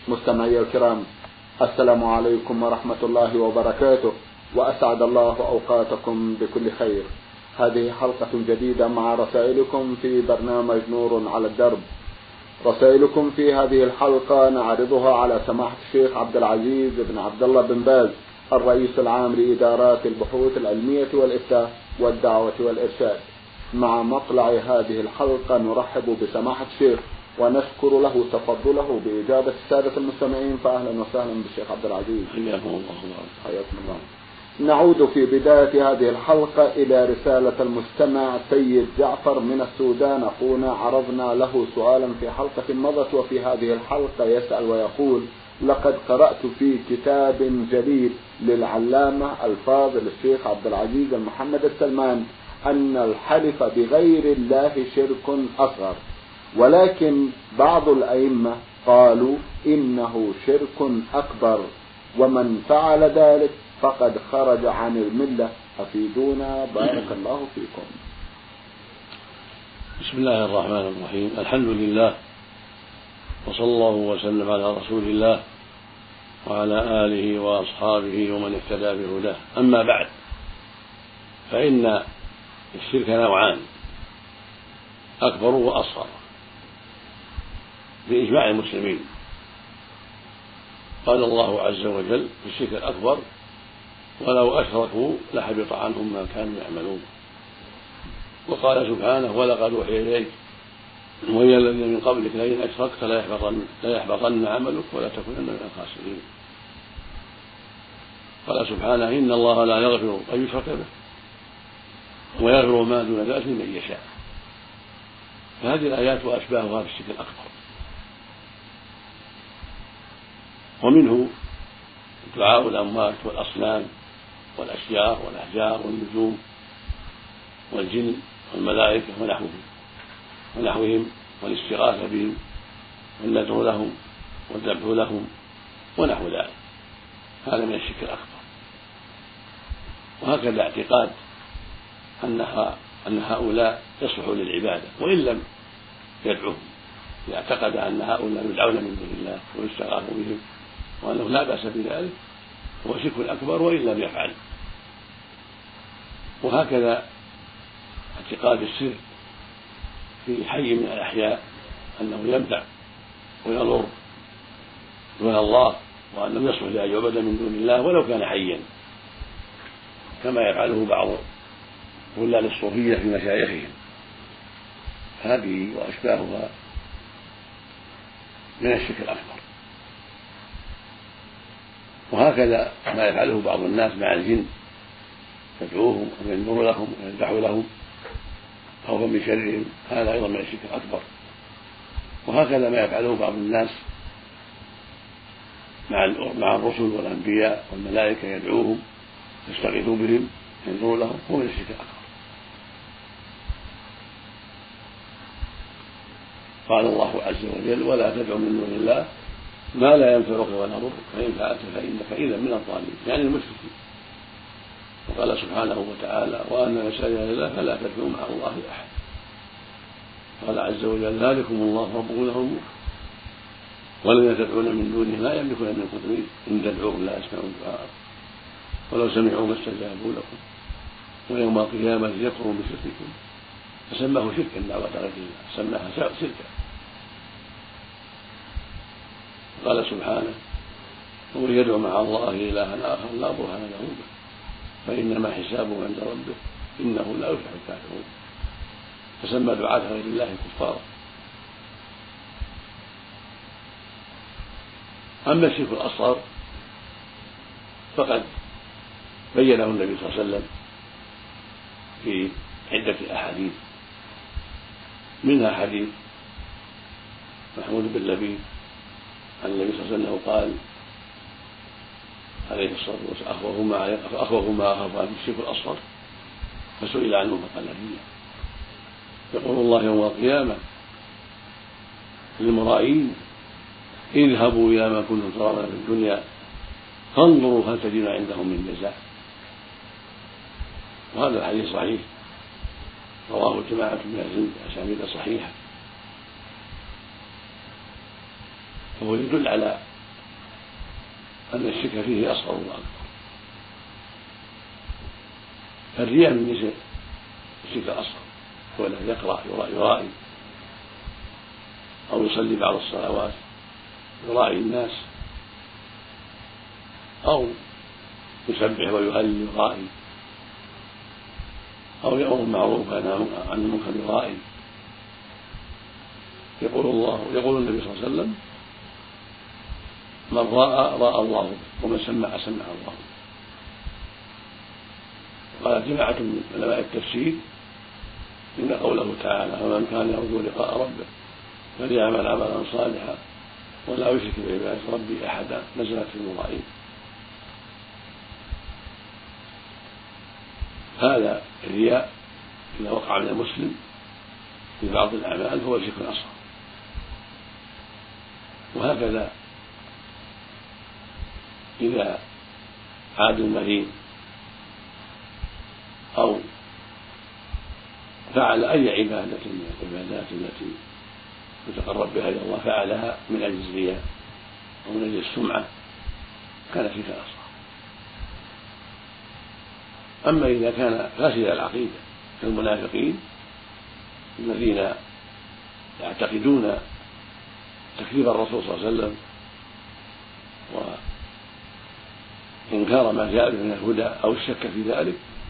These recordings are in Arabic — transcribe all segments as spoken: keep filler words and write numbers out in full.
مستمعي الكرام، السلام عليكم ورحمة الله وبركاته، وأسعد الله أوقاتكم بكل خير. هذه حلقة جديدة مع رسائلكم في برنامج نور على الدرب. رسائلكم في هذه الحلقة نعرضها على سماحة الشيخ عبد العزيز بن عبد الله بن باز، الرئيس العام لإدارات البحوث العلمية والإفتاء والدعوة والإرشاد. مع مطلع هذه الحلقة نرحب بسماحة الشيخ ونشكر له تفضله بإجابة السادة المستمعين، فأهلا وسهلا بالشيخ عبد العزيز. حياكم الله. حياكم الله. نعود في بداية هذه الحلقة إلى رسالة المستمع سيد جعفر من السودان. أخونا عرضنا له سؤالا في حلقة مضت، وفي هذه الحلقة يسأل ويقول: لقد قرأت في كتاب جليل للعلامة الفاضل الشيخ عبد العزيز المحمد السلمان أن الحلف بغير الله شرك أصغر، ولكن بعض الأئمة قالوا إنه شرك أكبر، ومن فعل ذلك فقد خرج عن الملة. أفيدونا بارك الله فيكم. بسم الله الرحمن الرحيم. الحمد لله، وصلى الله وسلم على رسول الله وعلى آله وأصحابه ومن اهتدى بهداه. أما بعد، فإن الشرك نوعان: أكبر وأصغر بإجماع المسلمين. قال الله عز وجل في الشرك الأكبر: ولو أشركوا لحبط عنهم ما كانوا يعملون. وقال سبحانه: ولقد أوحي إليك وإلى الذين من قبلك لئن أشركت ليحبطن عملك ولتكونن من الخاسرين. قال سبحانه: إن الله لا يغفر أن يشرك به ويغفر ما دون ذلك لمن يشاء. فهذه الآيات وأشباهها في الشرك الأكبر. ومنه دعاء الأموات والأصنام والأشجار والأحجار والنجوم والجن والملائكة ونحوهم ونحوهم والاستغاثة بهم والندعو لهم والذبح لهم ونحو ذلك. هذا من الشرك الأكبر. وهكذا اعتقاد أنها أن هؤلاء يصلحوا للعبادة وإن لم يدعوهم، إذا اعتقد أن هؤلاء يدعون من دون الله ويستغاث بهم وأنه لا بأس بذلك هو شرك أكبر وإن لم يفعل. وهكذا اعتقاد الشرك في حي من الأحياء أنه ينفع ويضر دون الله، وأنه يصلح لأن يعبد من دون الله ولو كان حيا، كما يفعله بعض غلال الصوفية في مشايخهم. هذه وأشباهها من الشرك الأكبر. وهكذا ما يفعله بعض الناس مع الجن، يدعوهم وينذر لهم ويذبح لهم خوفا من شرهم، هذا أيضا من الشرك الأكبر. وهكذا ما يفعله بعض الناس مع الرسل والأنبياء والملائكة، يدعوهم يستغيثوا بهم ينذر لهم، هو من الشرك الأكبر. قال الله عز وجل: ولا تدع من دون الله ما لا ينفعك ولا يضرك فإن فعلت فإنك إذا من الظالمين، يعني المشركين. وقال سبحانه وتعالى: وأن مساجد لله فلا تدعوا مع الله أحد. قال عز وجل: ذلكم الله ربكم له الملك والذين تدعون من دونه لا يملكون من قدمين إن تدعوهم لا يسمعوا دعاءكم ولو سمعوا ما استجابوا لكم ويوم القيامة يكفروا بشرككم. فسماه شركا دعوة غير الله، سماها شركا. قال سبحانه: ومن يدعو مع الله إلها آخر لا برهان له به فإنما حسابه عند ربه إنه لا يفلح الكافرون. فسمى دعاة غير الله كفارا. أما الشرك الأصغر فقد بينه النبي صلى الله عليه وسلم في عدة أحاديث، منها حديث محمود بن لبيد عن النبي صلى الله عليه وسلم قال عليه الصلاة والسلام: أخوف ما أخاف عنه الشرك الأصغر، فسئل عنه فقال: الرياء. يقول الله يوم القيامة للمرائين: اذهبوا إلى ما كنتم ترون في الدنيا فانظروا هل تجدون عندهم من جزاء. وهذا الحديث صحيح، رواه جماعة من العلم بأسانيد صحيحة، فهو يدل على أن الشرك فيه أصغر وأكبر. الرياء من جنس الشرك الأصغر، هو الذي يقرأ يرائي أو يصلي بعض الصلوات يرائي الناس، أو يسبح ويهلل يرائي، أو يأمر بالمعروف وينهى عن المنكر يرائي. يقول الله يقول النبي صلى الله عليه وسلم: من راى راى الله به، ومن سمع سمع الله به. قال جماعة من علماء التفسير إن قوله تعالى: فمن كان يرجو لقاء ربه فليعمل عملا صالحا ولا يشرك بعبادة ربه أحدا، نزلت في المرائين. هذا الرياء إذا وقع من المسلم في بعض الأعمال هو شرك أصغر. وهكذا إذا عاد المريض أو فعل أي عبادة من العبادات التي يتقرب بها إلى الله فعلها من أجل الرياء أو من أجل السمعة كان شركا أصغر. أما إذا كان فاسد العقيدة كالمنافقين الذين يعتقدون تكذيب الرسول صلى الله عليه وسلم وإنكار ما جاء به من الهدى أو الشك في ذلك،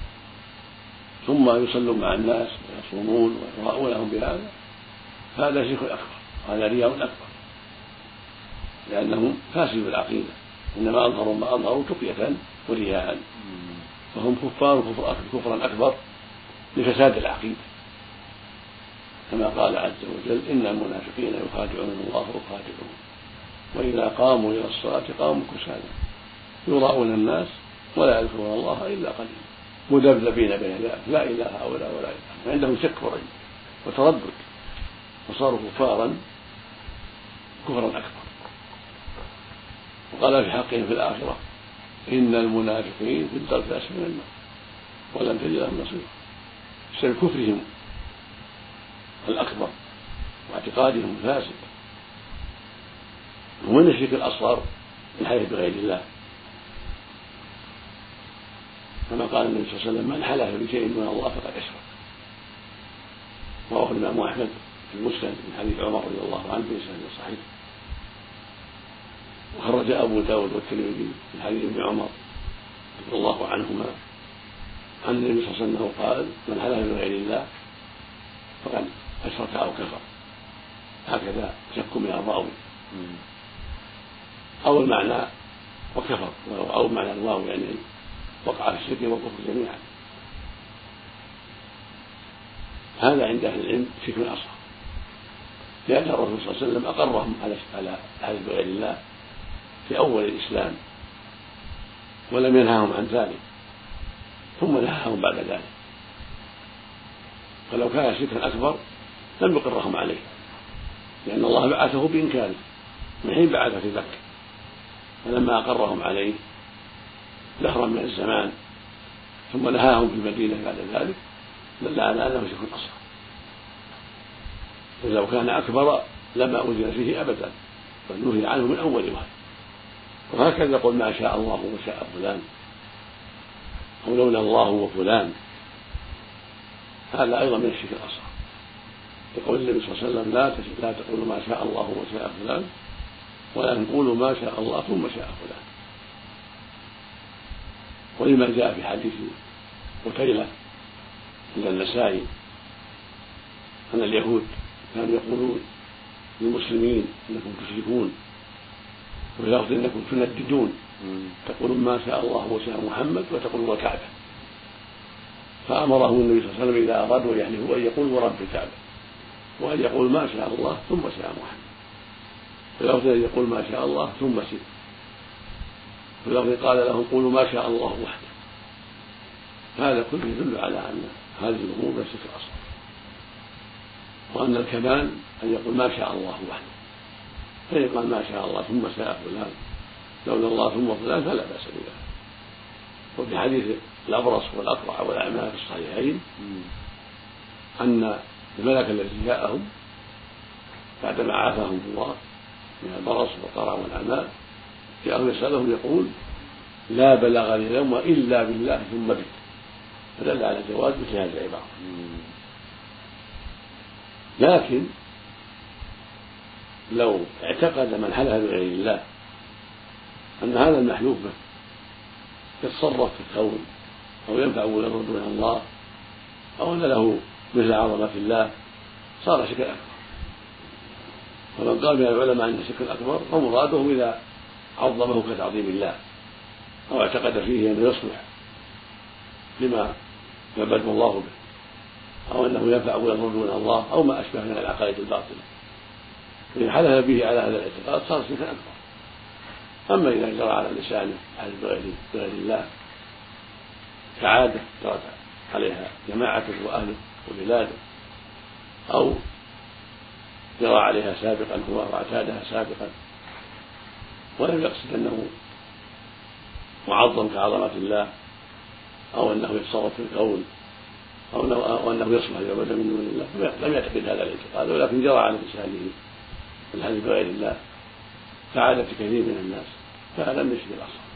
ثم يصلون مع الناس ويصومون ويراءونهم بهذا، هذا شرك أكبر، هذا رياء أكبر، لأنهم فاسدوا العقيدة، إنما أظهروا ما أظهروا تقية ورياء، فهم كفار كفرا أكبر لفساد العقيدة، كما قال عز وجل: إن المنافقين يخادعون الله ويخادعون وإذا قاموا إلى الصلاة قاموا كسالى يراءون الناس ولا يذكرون الله إلا قليلا مذبذبين بين ذلك لا إله هؤلاء ولا إله، عندهم شك وريب وتردد، وصاروا كفارا كفرا أكبر. وقال في حقهم في الآخرة: إن المنافقين في الدرك الأسفل من النار ولن تجد لهم نصيرا، بسبب كفرهم الأكبر واعتقادهم الفاسد. ومن الشرك الأصغر الحلف بغير الله، كما قال النبي صلى الله عليه وسلم: من حلف بشيء من الله فقد أشرك. رواه الإمام أحمد في المسند من حديث عمر رضي الله عنه بإسناد صحيح، وخرج أبو داود والترمذي من حديث ابن عمر رضي الله عنهما عن النبي صلى الله عليه وسلم قال: من حلف بغير الله فقد أشرك أو كفر. هكذا شك من الراوي، أو المعنى وكفر، أو معنى الواو يعني وقع في الشرك والكفر جميعا. هذا عند أهل العلم شرك أصغر، لأن الرسول صلى الله عليه وسلم أقرهم على الحلف بغير الله في أول الإسلام ولم ينهاهم عن ذلك، ثم نهاهم بعد ذلك. فلو كان شركا أكبر لم يقرهم عليه، لأن الله بعثه بإنكاره من حين بعث في مكة، فلما أقرهم عليه دهرا من الزمان ثم نهاهم في المدينة بعد ذلك دل على أنه شرك أصغر. ولو كان أكبر لما أذن فيه أبدا، بل نهي عنه من أول وهله. وهكذا يقول: ما شاء الله وشاء فلان، أو لولا الله وفلان، هذا أيضا من الشرك الأصغر. يقول النبي صلى الله عليه وسلم: لا لا تقولوا ما شاء الله وشاء فلان، ولكن قولوا ما شاء الله ثم شاء فلان. ولما جاء في حديث قتيلة عند النسائي أن اليهود كانوا يقولون للمسلمين: إنكم تشركون، ويلفظ إنكم تنددون، تقولون ما شاء الله وشاء محمد وتقولون الكعبة. فأمرهم النبي صلى الله عليه وسلم إذا أرادوا أن يحلفوا أن يقولوا ورب الكعبة، وأن يقول ما شاء الله ثم شاء محمد، ولفظ أن يقول ما شاء الله ثم شئت، ولفظ قال لهم قولوا ما شاء الله وحده. هذا كله يدل على أن هذه الأمور من الشرك الأصغر، وأن الكمال أن يقول ما شاء الله وحده، فإن قال ما شاء الله ثم شاء فلان لولا الله ثم فلان فلا بأس بذلك. وفي حديث الأبرص والأقرع والأعمى في الصحيحين أن الملك الذي جاءهم بعدما عافاهم الله من البرص والقرع والأعمى في آخر رسالته يقول: لا بلغ اليوم إلا بالله ثم بك، فدل على جواز مثل هذه العبارة. لكن لو اعتقد من حلف بغير الله أن هذا المحلوف به يتصرف في الكون أو ينفع ولا يضر دون الله أو أن له مثل عظمة الله صار شركا أكبر. ومن قال من العلماء أن الشرك الأكبر فمراده إذا عظمه كتعظيم الله أو اعتقد فيه أنه يصلح لما يعبده الله به أو أنه ينفع ولا يضر دون الله أو ما أشبه من العقائد الباطلة، فإن حلف به على هذا الاعتقاد صار شركا أكبر. أما إذا جرى على لسانه حلف بغير الله كعادة جرت عليها جماعته وأهله وبلاده أو جرى عليها سابقا هو واعتادها سابقا ولم يقصد أنه معظم كعظمة الله أو أنه يتصرف في الكون أو أنه يصلح لعبادة من دون الله، لم يعتقد هذا الاعتقاد، ولكن جرى على لسانه الحلف بغير الله كعادة كثير من الناس، فهذا من الشرك الأصغر.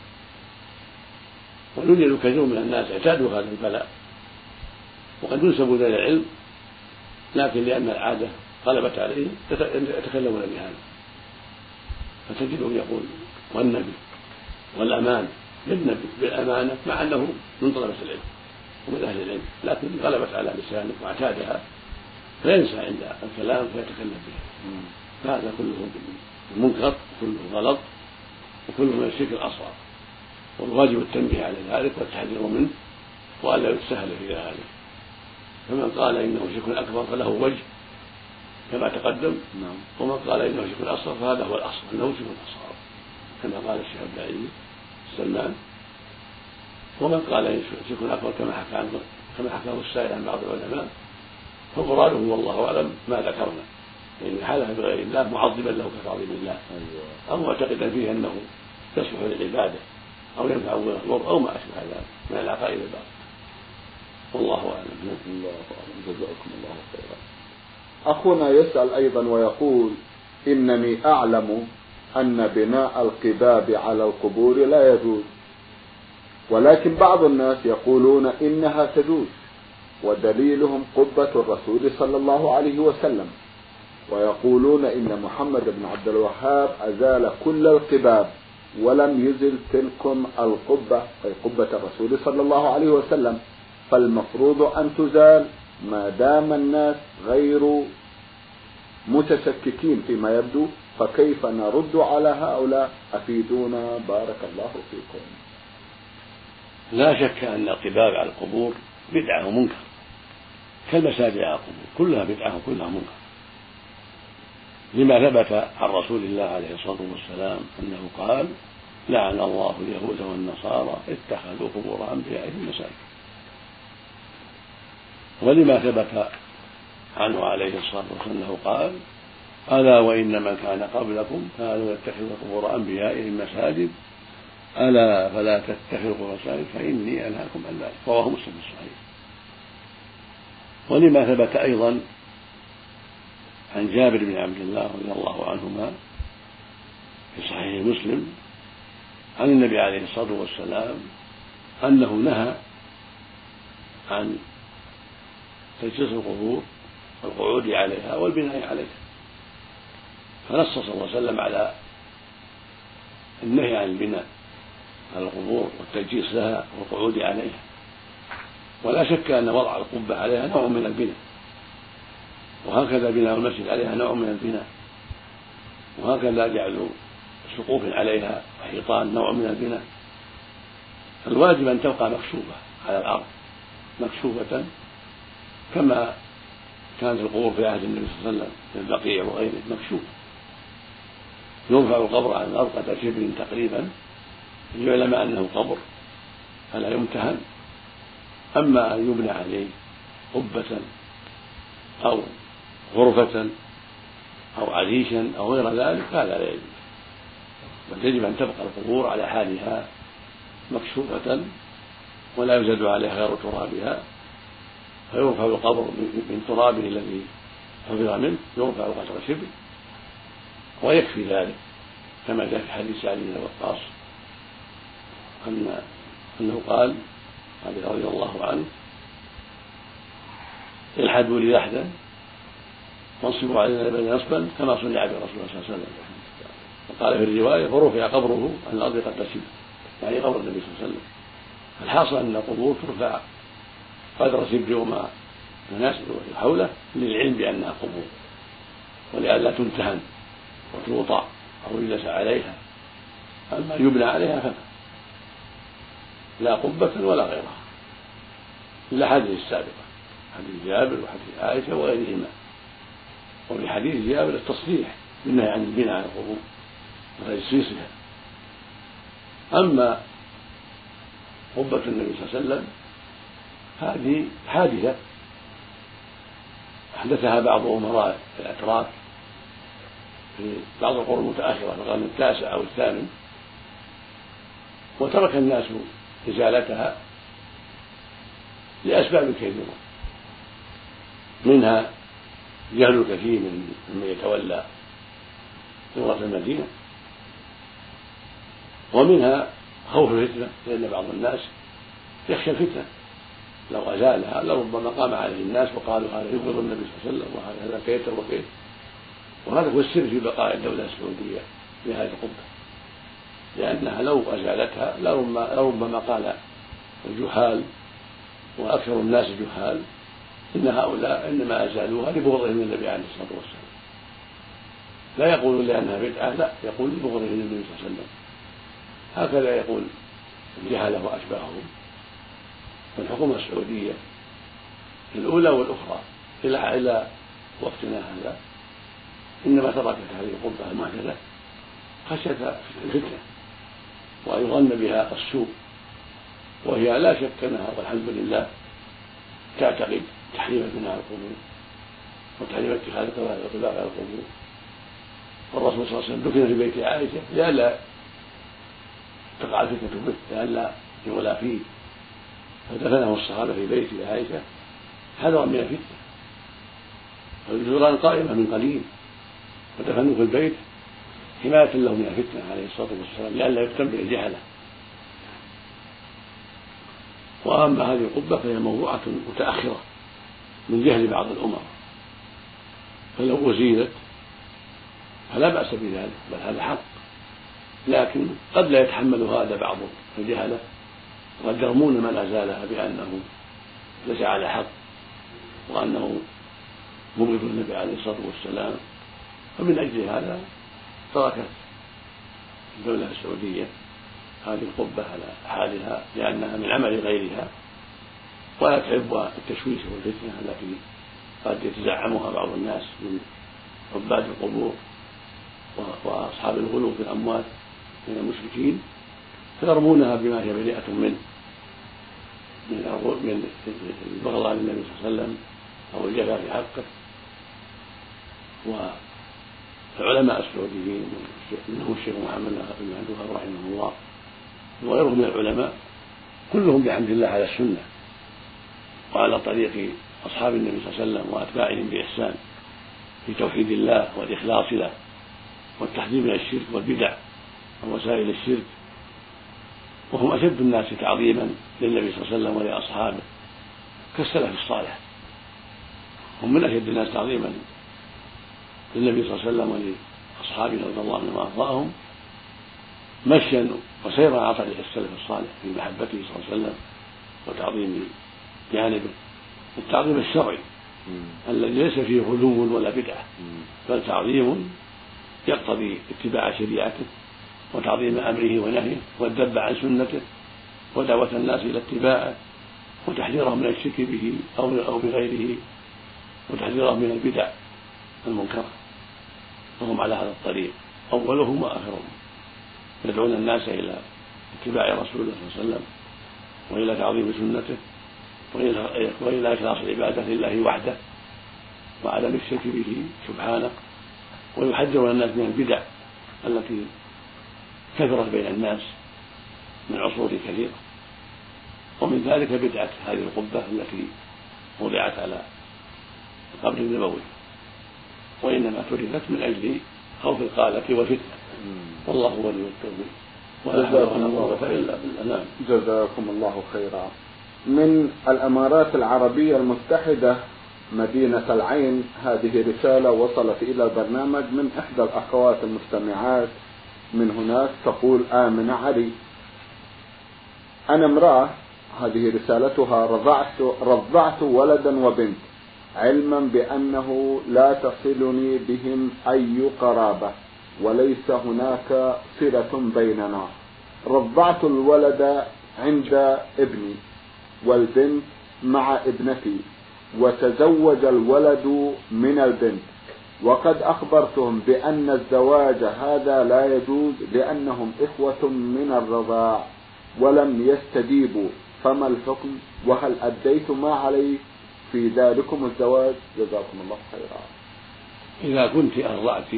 ويوجد كثير من الناس اعتادوا هذا البلاء وقد ينسبوا إلى العلم، لكن لأن العادة غلبت عليهم يتكلمون بهذا، فتجدهم يقول والنبي والأمان بالنبي بالأمانة مع أنه من طلبة العلم ومن أهل العلم، لكن غلبت على لسانه واعتادها فينسى عند الكلام فيتكلم بها. هذا كله منكر وكله غلط وكله من الشرك الأصغر، والواجب التنبيه على ذلك والتحذير منه وألا يتسهل في ذلك. فمن قال إنه شرك أكبر فله وجه كما تقدم، ومن قال إنه شرك أصغر فهذا هو الأصل أنه شرك أصغر كما قال الشيخ الداعي سلمان. ومن قال إنه شرك أكبر كما حكى عنه كما حكاه السائل عن بعض العلماء فمراده والله أعلم ما ذكرنا، يعني حلف بغير الله معظما له كتعظيم الله أو معتقدا فيه أنه يصلح للعبادة أو ينفع ويضر أو ما أشبه ذلك من العقائد الباطلة. والله أعلم. الله أعلم. جزاكم الله خيرا. أخونا يسأل أيضا ويقول: إنني أعلم أن بناء القباب على القبور لا يجوز، ولكن بعض الناس يقولون إنها تجوز، ودليلهم قبة الرسول صلى الله عليه وسلم، ويقولون إن محمد بن عبد الوهاب أزال كل القباب ولم يزل تلكم القبة أي قبة الرسول صلى الله عليه وسلم، فالمفروض أن تزال ما دام الناس غير متشككين فيما يبدو، فكيف نرد على هؤلاء؟ أفيدونا بارك الله فيكم. لا شك أن القباب على القبور بدعة ومنكر كالمساجد على القبور، كلها بدعة وكلها منكر، لما ثبت عن رسول الله عليه الصلاة والسلام أنه قال: لعن الله اليهود والنصارى اتخذوا قبور أنبيائهم مساجد. ولما ثبت عنه عليه الصلاة والسلام أنه قال: ألا وإن من كان قبلكم كانوا يتخذوا قبور أنبيائهم مساجد ألا فلا تتخذوا مساجد فإني أنهاكم عن ذلك. رواه مسلم الصحيح. ولما ثبت أيضا عن جابر بن عبد الله رضي الله عنهما في صحيح مسلم عن النبي عليه الصلاة والسلام أنه نهى عن تجسيس القبور والقعود عليها والبناء عليها، فنص صلى الله عليه وسلم على النهي عن البناء على القبور والتجسيس لها والقعود عليها. ولا شك أن وضع القبة عليها نوع من البناء، وهكذا بناء المسجد عليها نوع من البناء، وهكذا جعل سقوف عليها وحيطان نوع من البناء. فالواجب أن تبقى مكشوفة على الأرض مكشوفة كما كانت القبور في عهد النبي صلى الله عليه وسلم في البقيع وغيره مكشوفة، يرفع القبر عن الأرض قدر شبر تقريبا يعلم أنه قبر فلا يمتهن. أما أن يبنى عليه قبة أو غرفة أو عريشا أو غير ذلك فهذا لا يجوز، بل يجب أن تبقى القبور على حالها مكشوفة ولا يزاد عليها غير ترابها، فيرفع القبر من ترابه الذي حفظ منه يرفع قدر شبر ويكفي ذلك كما جاء في حديث سعد بن وقاص أن أنه قال رضي الله عنه: الحدوا لي لحدا وانصبوا علينا بين نصبا كما صنع برسول الله صلى الله عليه وسلم. وقال في الرواية: فرفع قبره عن الأرض قد تسب، يعني قبر النبي صلى الله عليه وسلم. الحاصل أن القبور ترفع قدر سبر وما يناسب حوله للعلم بأنها قبور، ولئلا تمتهن وتوطأ أو يجلس عليها. أما يبنى عليها فلا، لا قبة ولا غيرها، إلا حديث السابقة، حديث جابر وحديث عائشة وغيرهما. وفي حديث جابر التصريح بالنهي عن البناء على القبور وتجسيسها. أما قبة النبي صلى الله عليه وسلم هذه حادثة أحدثها بعض أمراء الأتراك في بعض القرون المتأخرة في القرن التاسع أو الثامن، وترك الناس إزالتها لأسباب كثيرة، منها جهل الكثير من من يتولى ثورة المدينة، ومنها خوف الفتنة، لأن بعض الناس يخشى الفتنة لو أزالها لربما قام عليه الناس وقالوا هذا يبغض النبي صلى الله عليه وسلم وهذا كيت وكيت. وهذا هو السر في بقاء الدولة السعودية بهذه القبة، لأنها لو أزالتها لربما قال الجهال وأكثر الناس جهال إن هؤلاء إنما أزالوها لبغضهم للنبي عليه الصلاة والسلام، لا يقولون لأنها بدعة، لا، يقول لبغضهم للنبي صلى الله عليه وسلم. هكذا يقول الجهلة وأشباههم. والحكومة السعودية الأولى والأخرى إلى إلى وقتنا هذا إنما تركت هذه القبة المحدثة خشية الفتنة وأن يظن بها السوء، وهي لا شك أنها والحمد لله تعتقد تحريم بناء القبور وتحريم اتخاذ قباب على القبور. والرسول صلى الله عليه وسلم دفن في بيت عائشة لئلا تقع الفتنة به، لئلا يغلى فيه، فدفنه الصحابة في بيت عائشة حذرا من الفتنة. والجدران قائمة من قليل ودفنوه في البيت حماية له من الفتنة عليه الصلاة والسلام لئلا يفتن به الجهلة. وأما هذه القبة فهي موضوعة متأخرة من جهل بعض الأمراء، فلو أزيلت فلا بأس بذلك، بل هذا حق، لكن قد لا يتحمل هذا بعض الجهلة وقد يرمون من أزالها بأنه ليس على حق وأنه مبغض النبي عليه الصلاة والسلام. فمن أجل هذا تركت الدولة السعودية هذه القبة على حالها لأنها من عمل غيرها، ولا تحب التشويش والفتنة التي قد يتزعمها بعض الناس من عباد القبور وأصحاب الغلو في الأموال من المشركين، فيرمونها بما هي بريئة منه من البغضاء للنبي صلى الله عليه وسلم أو الجفاء في حقه. والعلماء السعوديين منهم الشيخ محمد بن عبد الوهاب رحمه الله وغيرهم من العلماء كلهم بحمد الله على السنة وعلى طريق أصحاب النبي صلى الله عليه وسلم وأتباعهم بإحسان في توحيد الله والإخلاص له والتحذير من الشرك والبدع ووسائل الشرك، وهم أشد الناس تعظيما للنبي صلى الله عليه وسلم ولأصحابه كالسلف الصالح، هم من أشد الناس تعظيما للنبي صلى الله عليه وسلم ولأصحابه رضي الله عنهم وأرضاهم مشيا وسيرا على طريق السلف الصالح في محبته صلى الله عليه وسلم وتعظيم جانبه التعظيم الشرعي الذي ليس فيه غلو ولا بدعة، بل تعظيم يقتضي اتباع شريعته وتعظيم أمره ونهيه والذب عن سنته ودعوة الناس إلى اتباعه وتحذيرهم من الشرك به أو بغيره وتحذيرهم من البدع المنكرة. وهم على هذا الطريق أولهم وآخرهم يدعون الناس إلى اتباع رسول الله صلى الله عليه وسلم وإلى تعظيم سنته وإلى إخلاص العبادة لله وحده وعدم الشرك به سبحانه، ويحذرون الناس من البدع التي كثرت بين الناس من عصور كثيرة. ومن ذلك بدعة هذه القبة التي وضعت على القبر النبوي، وإنما تركت من أجل خوف القالة والفتنة. والله هو ولي التوفيق ولا حول ولا قوة إلا بالله. جزاكم الله خيرا. من الإمارات العربية المتحدة مدينة العين، هذه رسالة وصلت إلى البرنامج من إحدى الأخوات المستمعات من هناك، تقول آمنة علي: أنا امرأة، هذه رسالتها، رضعت, رضعت ولدا وبنت علما بأنه لا تصلني بهم أي قرابة وليس هناك صلة بيننا. رضعت الولد عند ابني والبنت مع ابنتي، وتزوج الولد من البنت، وقد أخبرتهم بأن الزواج هذا لا يجوز لأنهم إخوة من الرضاع ولم يستجيبوا، فما الحكم؟ وهل أديت ما علي في ذلكم الزواج؟ جزاكم الله خيرا. إذا كنت أرضعت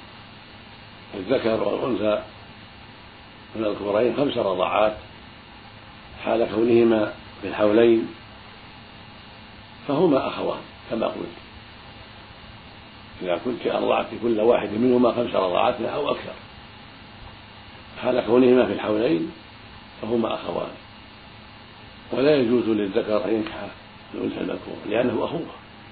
الذكر والأنثى من الكبرين خمس رضعات حال كونهما في الحولين فهما أخوان كما قلت. إذا كنت أرضعت كل واحد منهما خمس رضعات أو أكثر حال كونهما في الحولين فهما أخوان، ولا يجوز للذكر أن ينكح الأنثى المذكورة لأنه أخوه.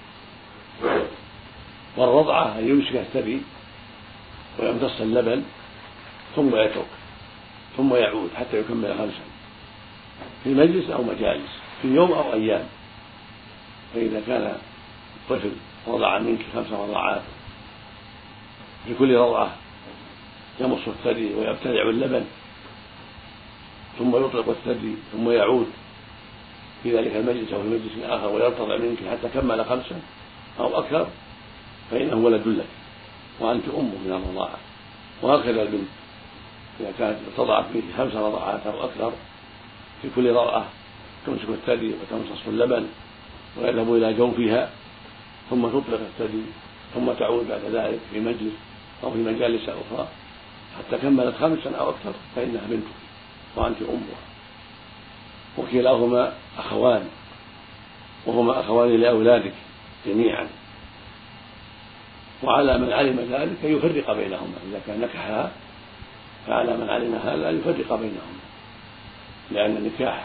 والرضعة أن يمسك الثدي ويمتص اللبن ثم يترك ثم يعود حتى يكمل خمسا في مجلس أو مجالس في يوم أو أيام. فإذا كان الطفل رضع منك خمس رضعات في كل رضعة يمص الثدي ويبتلع اللبن ثم يطلق الثدي ثم يعود في ذلك المجلس أو في مجلس آخر ويرتضع منك حتى كمل خمسا أو أكثر فإنه ولد لك وأنت أمه من الرضاعة. وهكذا البنت إذا كانت ارتضعت منك خمس رضعات أو أكثر في كل رضعة تمسك الثدي وتمصص اللبن ويذهب إلى جوفها ثم تطلق الثدي ثم تعود بعد ذلك في مجلس أو في مجالس أخرى حتى كملت خمسا أو أكثر فإنها بنتك وأنت أمها. وكلاهما أخوان وهما أخوان لأولادك جميعا، وعلى من علم ذلك يفرق بينهما. إذا كان نكحها فعلى من علم هذا يفرق بينهما، لأن نكاح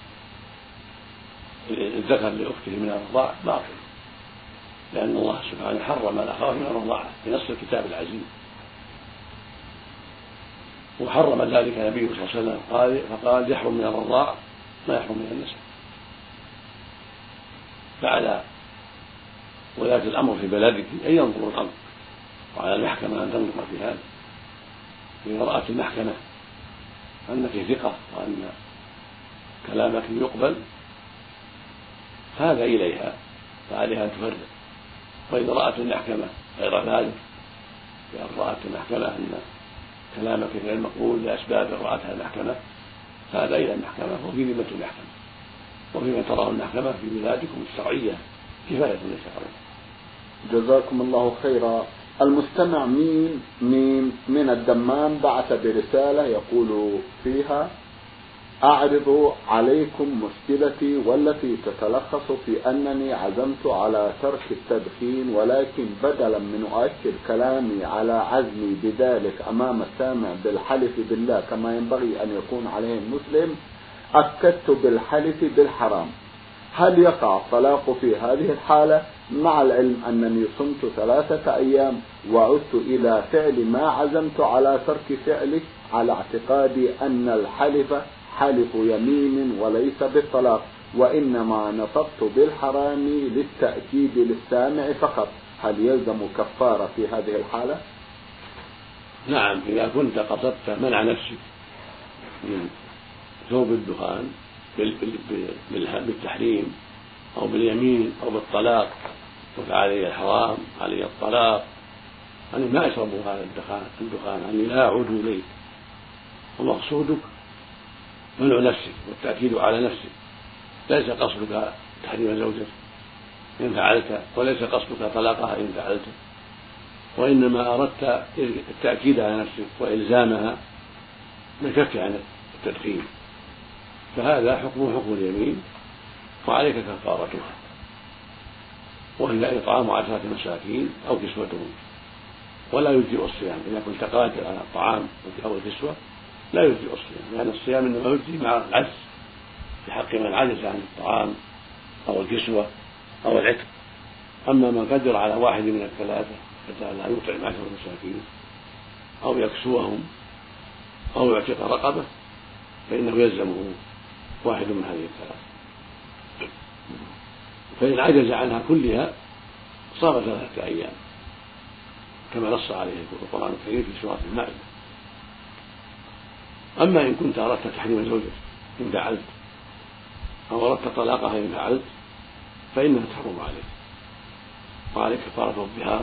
الذكر لأخته من الرضاع باطل، لأن الله سبحانه حرم الأخوات من الرضاعة في نص الكتاب العزيز، وحرم ذلك النبي صلى الله عليه وسلم قال فقال يحرم من الرضاع ما يحرم من النسب. فعلى ولاة الأمر في بلدك أن ينظروا الأمر، وعلى المحكمة أن تنظر في هذا. إذا رأت المحكمة أنك ثقة وأن كلامك يقبل هذا إليها فعليها أن تفرق. وإذا رأت المحكمة غير ذلك، بأن رأت المحكمة أن كلامك غير مقبول لأسباب رأتها المحكمة هذا إلى المحكمة وفي ذمة المحكمة، وفيما تراه المحكمة في بلادكم الشرعية كفاية ليس عليه. جزاكم الله خيرا. المستمع ميم ميم من الدمام بعث برسالة يقول فيها: أعرض عليكم مشكلتي والتي تتلخص في أنني عزمت على ترك التدخين، ولكن بدلا من أؤكد كلامي على عزمي بذلك أمام السامع بالحلف بالله كما ينبغي أن يكون عليه المسلم، أكدت بالحلف بالحرام. هل يقع الطلاق في هذه الحالة مع العلم أنني صمت ثلاثة أيام وعدت إلى فعل ما عزمت على ترك فعله على اعتقادي أن الحلف حلف يمين وليس بالطلاق، وإنما نطقت بالحرام للتأكيد للسامع فقط؟ هل يلزم كفارة في هذه الحالة؟ نعم، إذا كنت قصدت منع نفسك من شرب الدخان بالتحريم أو باليمين أو بالطلاق وفعلي الحرام علي الطلاق أني ما أشرب هذا الدخان الدخان أني لا أعود إليك، ومقصودك منع نفسك والتأكيد على نفسك، ليس قصدك تحريم زوجك إن فعلت، وليس قصدك طلاقها إن فعلت، وإنما أردت التأكيد على نفسك وإلزامها بالكف عن التدخين، فهذا حكم حكم اليمين وعليك كفارتها، وهي إطعام عشرة مساكين أو كسوتهم. ولا يجزئ الصيام إذا كنت قادر على الطعام أو الكسوة لا يجزئ الصيام، لأن الصيام إنما يجزي مع العجز في حق من عجز عن الطعام أو الكسوة أو العتق. أما من قدر على واحد من الثلاثة قدر على يطعم عشرة مساكين أو يكسوهم أو يعتق رقبة فإنه يلزمه واحد من هذه الثلاث. فإن عجز عنها كلها صام ثلاثة أيام كما نص عليه القرآن الكريم في سورة المائدة. أما إن كنت أردت تحريم زوجك إن فعلت أو أردت طلاقها إن فعلت فإنها تحرم عليك، وعليك كفارة الظهار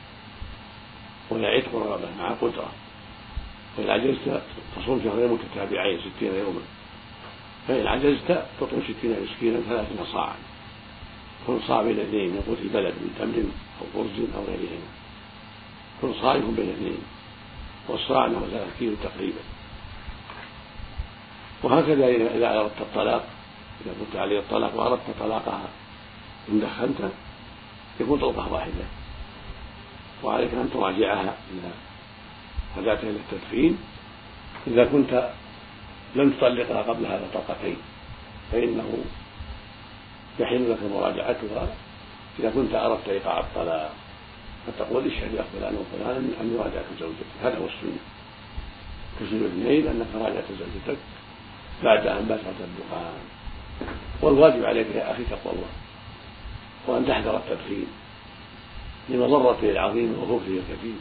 ويعتق رقبة مع قدرة، وإن عجزت تصوم شهرين متتابعين ستين يوما، فإن عجزت تطعم ستين مسكينا ثلاثين صاعا كل صاع بين اثنين من قوت البلد من تمر أو أرز أو غيرهما، كل صاع يكون بين اثنين والصاع له ثلاثة كيلو تقريبا. وهكذا إذا أردت الطلاق، إذا كنت عليه الطلاق وأردت طلاقها إن دخلت يكون طلقة واحدة، وعليك أن تراجعها إذا رجعت إلى التدخين إذا كنت لم تطلقها قبل هذا طلقتين فإنه يحل لك مراجعتها إذا كنت أردت إيقاع الطلاق، فتقول اشهد يا فلان وفلان أن يراجعك زوجتك. هذا هو السنة تسلم اثنين أنك راجعت زوجتك بعد أن باشرت الدخان. والواجب عليك يا أخي تقوى الله وأن تحذر التدخين لمضرته العظيمة وخبثه الكثير.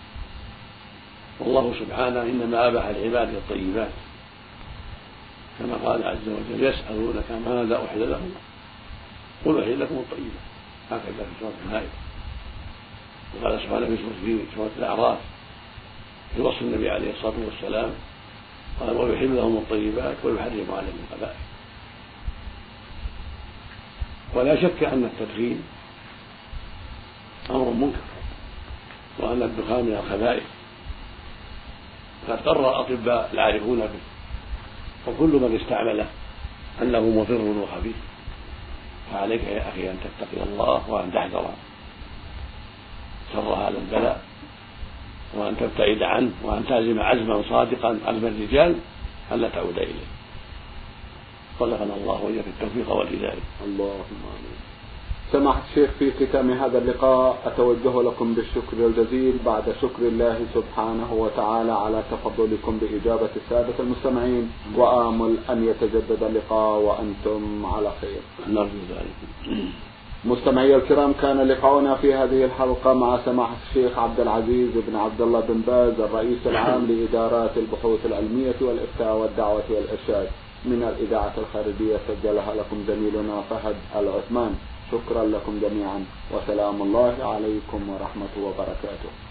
والله سبحانه إنما أباح العباد الطيبات كما قال عز وجل يسألونك ماذا أحل لهم قل أحل لكم الطيبات، هكذا في سورة المائدة. وقال سبحانه في سورة الأعراف في وصف النبي عليه الصلاة والسلام قال ويحل لهم الطيبات ويحرم عليهم الخبائث. ولا شك أن التدخين أمر منكر وأن الدخان من الخبائث قد قرر الأطباء العارفون به، وكل من استعمله أنه مضر وخبيث. فعليك يا أخي أن تتقي الله وأن تحذر شر هذا البلاء وأن تبتعد عنه وأن تعزم عزما صادقا عزم الرجال ألا تعود إليه. رزقنا الله وإياك التوفيق والهداية. اللهم آمين. سماحة الشيخ، في ختام هذا اللقاء أتوجه لكم بالشكر الجزيل بعد شكر الله سبحانه وتعالى على تفضلكم بإجابة السادة المستمعين، وآمل أن يتجدد اللقاء وأنتم على خير. نرجو ذلك. مستمعي الكرام، كان لقاؤنا في هذه الحلقة مع سماحة الشيخ عبد العزيز بن عبد الله بن باز الرئيس العام لإدارات البحوث العلمية والإفتاء والدعوة والإرشاد من الإذاعة الخارجية، سجلها لكم زميلنا فهد العثمان. شكرا لكم جميعا، وسلام الله عليكم ورحمة وبركاته.